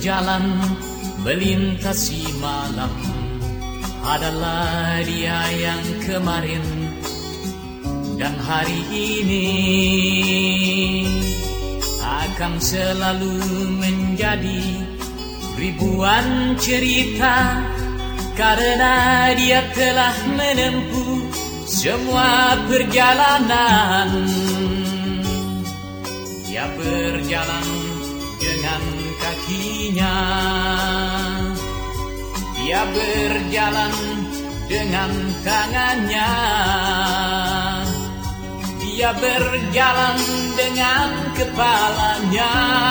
berjalan melintasi malam adalah dia yang kemarin dan hari ini akan selalu menjadi ribuan cerita karena dia telah menempuh semua perjalanan. Dia berjalan dengan kakinya, dia berjalan dengan tangannya, dia berjalan dengan kepalanya.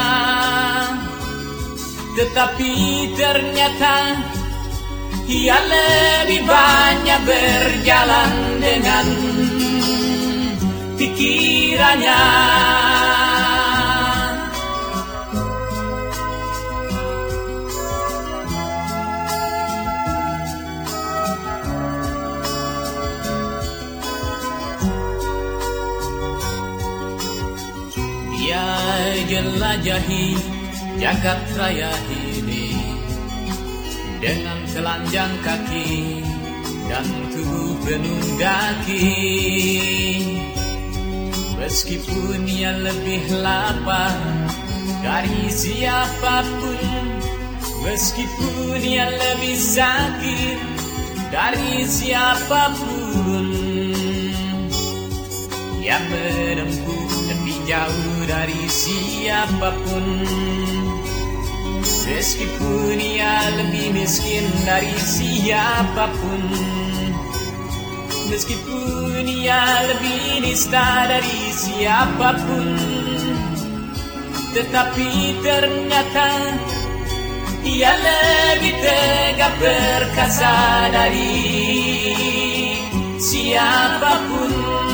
Tetapi ternyata ia lebih banyak berjalan dengan pikirannya. Dia jelajahi jagat raya ini dengan telanjang kaki dan tubuh penuh daki. Meskipun ia lebih lapar dari siapapun, meskipun ia lebih sakit dari siapapun, ia menempuh lebih jauh dari siapapun. Meskipun ia lebih miskin dari siapapun, meskipun ia lebih nista dari siapapun, tetapi ternyata ia lebih tegak perkasa dari siapapun.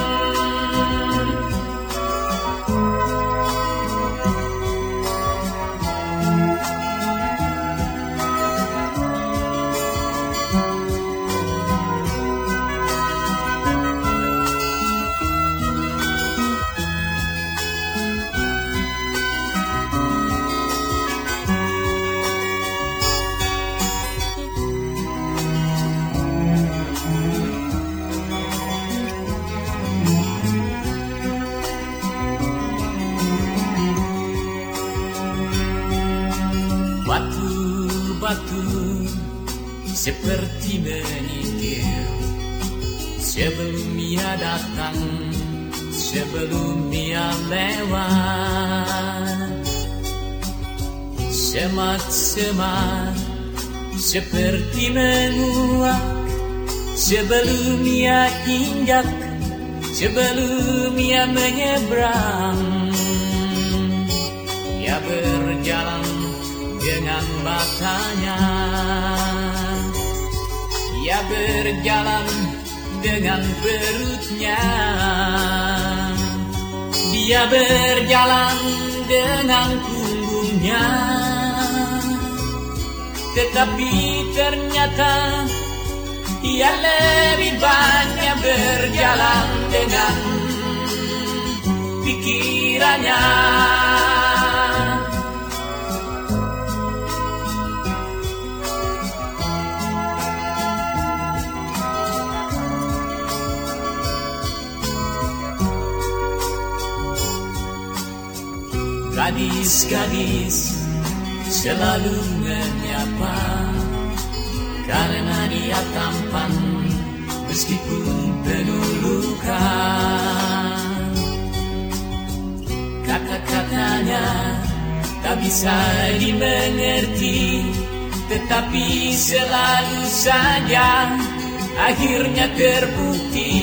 Batu-batu seperti menyingkir sebelum ia datang, sebelum ia lewat. Semak-semak seperti menguap sebelum ia injak, sebelum ia menyeberang. Ia berjalan dengan matanya, ia berjalan dengan perutnya, dia berjalan dengan punggungnya. Tetapi ternyata ia lebih banyak berjalan dengan pikirannya. Gadis-gadis selalu menyapa karena dia tampan meskipun penuh luka. Kata-katanya tak bisa dimengerti, tetapi selalu saja akhirnya terbukti.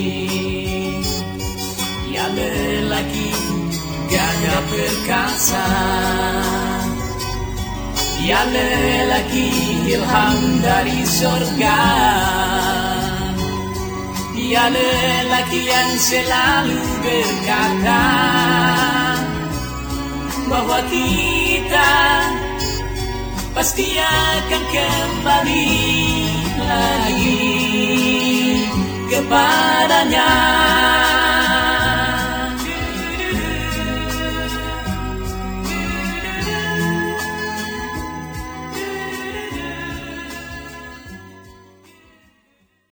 Dia lelaki gagah perkasa, dia lelaki ilham dari surga, dia lelaki yang selalu berkata bahwa kita pasti akan kembali lagi kepadanya.